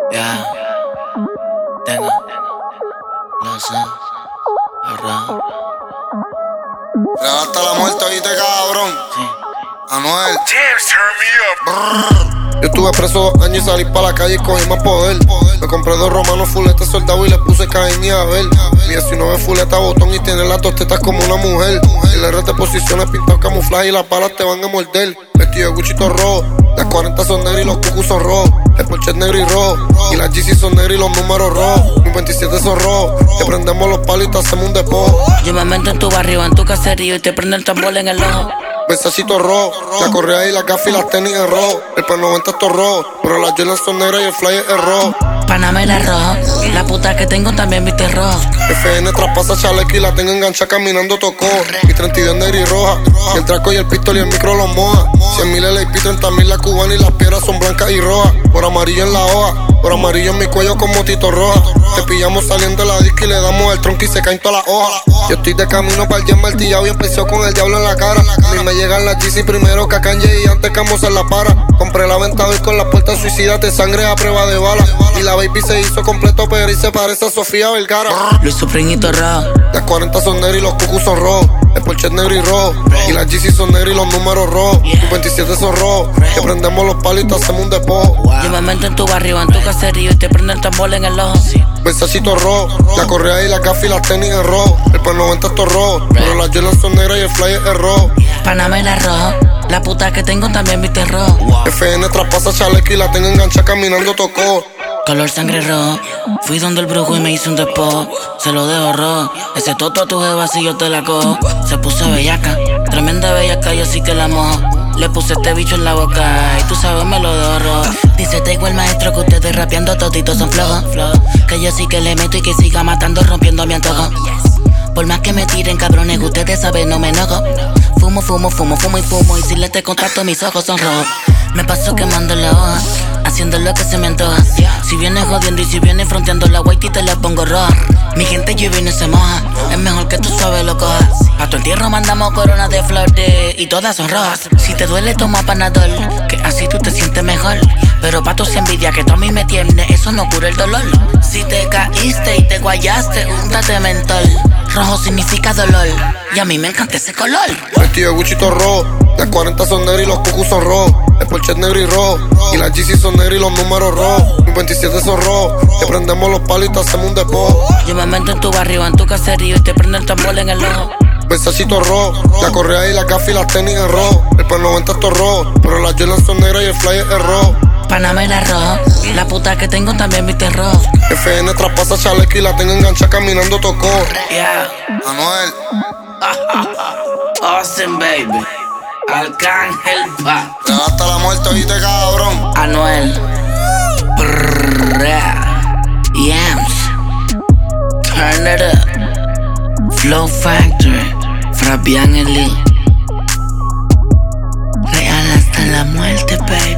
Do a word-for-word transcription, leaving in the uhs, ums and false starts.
Ya, tengo los ojos. Hasta la muerte, oíste, cabrón. Sí. Anuel. Damn, turn me up. Yo estuve preso dos años y salí pa' la calle y cogí más poder. Me compré dos romanos fuletes soldados y les puse Caín y Abel. Mi diecinueve fuleta botón y tiene las dos tetas como una mujer. El R de posiciones pintado camuflaje y las balas te van a morder. Vestido de Guchito rojo, las cuarenta son negras y los cucus son rojos. El Porsche es negro y rojo, y las G C son negras y los números rojos. Mis veintisiete son rojos, te prendemos los palos y te hacemos un depósito. Yo me meto en tu barrio, en tu caserío y te prendo el tambor en el ojo. Besacito rojo, la correa y la gafas y las tenis es rojo. El P noventa es todo rojo, pero las Jordan son negras y el flyer es rojo. Panamera rojo, la puta que tengo también viste rojo. F N traspasa chaleco y la tengo enganchada caminando tocó. Mi treinta y dos negra y roja, y el traco y el pistol y el micro los moja. Cien mil L A P, treinta mil la cubana y las piedras son blancas y rojas. Por amarillo en la hoja, por amarillo en mi cuello como Tito Roja. Te pillamos saliendo de la disco y le damos el tronco y se caen todas las hojas. Yo estoy de camino para el jet martillado y empezó con el diablo en la cara. A mí me llegan las G C primero que a Kanye y antes que a la para. Compré la Aventador con las puertas suicidas de sangre a prueba de bala. Y la baby se hizo completo pero y se parece a Sofía Vergara. Luis Supriñito rojo. Las cuarenta son negras y los cucus son rojos. El Porsche es negro y rojo, y las G C son negras y los números rojos. Mis veintisiete son rojos, te prendemos los palos y te hacemos un depósito. Yo me meto en tu barrio, en tu caserío y te prendo el tambor en el ojo. Besacito rojo, la correa y la gafas y las tenis es rojo. El P noventa es todo rojo, pero las Jordan son negras y el flyer es rojo. Panamera rojo, la puta que tengo también viste rojo. F N traspasa chaleco y la tengo enganchada caminando tocó. Color sangre rojo, fui donde el brujo y me hice un depósito. Se lo dejo rojo, ese toto a tu jeva si yo te la cojo. Se puso bellaca, tremenda bellaca, yo sí que la mojo. Le puse este bicho en la boca y tú sabes me lo dejo rojo. Dice tengo el maestro que ustedes rapeando toditos son flojos. Que yo sí que le meto y que siga matando rompiendo mi antojo. Por más que me tiren cabrones, ustedes saben no me enojo. Fumo, fumo, fumo, fumo y fumo y si le te contacto mis ojos son rojos. Me paso quemando la hoja, haciendo lo que se me antoja. Si vienes jodiendo y si vienes fronteando la white te la pongo roja. Mi gente llueve y no se moja, es mejor que tú suave lo cojas. A tu entierro mandamos coronas de flores y todas son rojas. Si te duele toma Panadol, que así tú te sientes mejor. Pero pa' tus envidia que tú a mí me tienes, eso no cura el dolor. Si te caíste y te guayaste, úntate mentol. Rojo significa dolor, y a mí me encanta ese color. Vestido de Guchito rojo, las cuarenta son negras y los cucus son rojos. El Porsche es negro y rojo, y las G C son negras y los números rojos. Mis veintisiete son rojos, te prendemos los palos y te hacemos un depósito. Yo me meto en tu barrio, en tu caserío y te prendo el tambor en el ojo. Besacito rojo, la correa y la gafas y las tenis es rojo. El P noventa es todo rojo, pero las Jordan son negras y el flyer es rojo. Panamera rojo, la puta que tengo también viste rojo. F N traspasa chaleco y la tengo enganchada caminando tocó. Yeah, Anuel. Austin baby, Arcángel pa. Hasta la muerte, oíste, cabrón. Anuel, Brrrr, Yams, turn it up. Flow Factory, Fabián Eli. Real hasta la muerte, baby.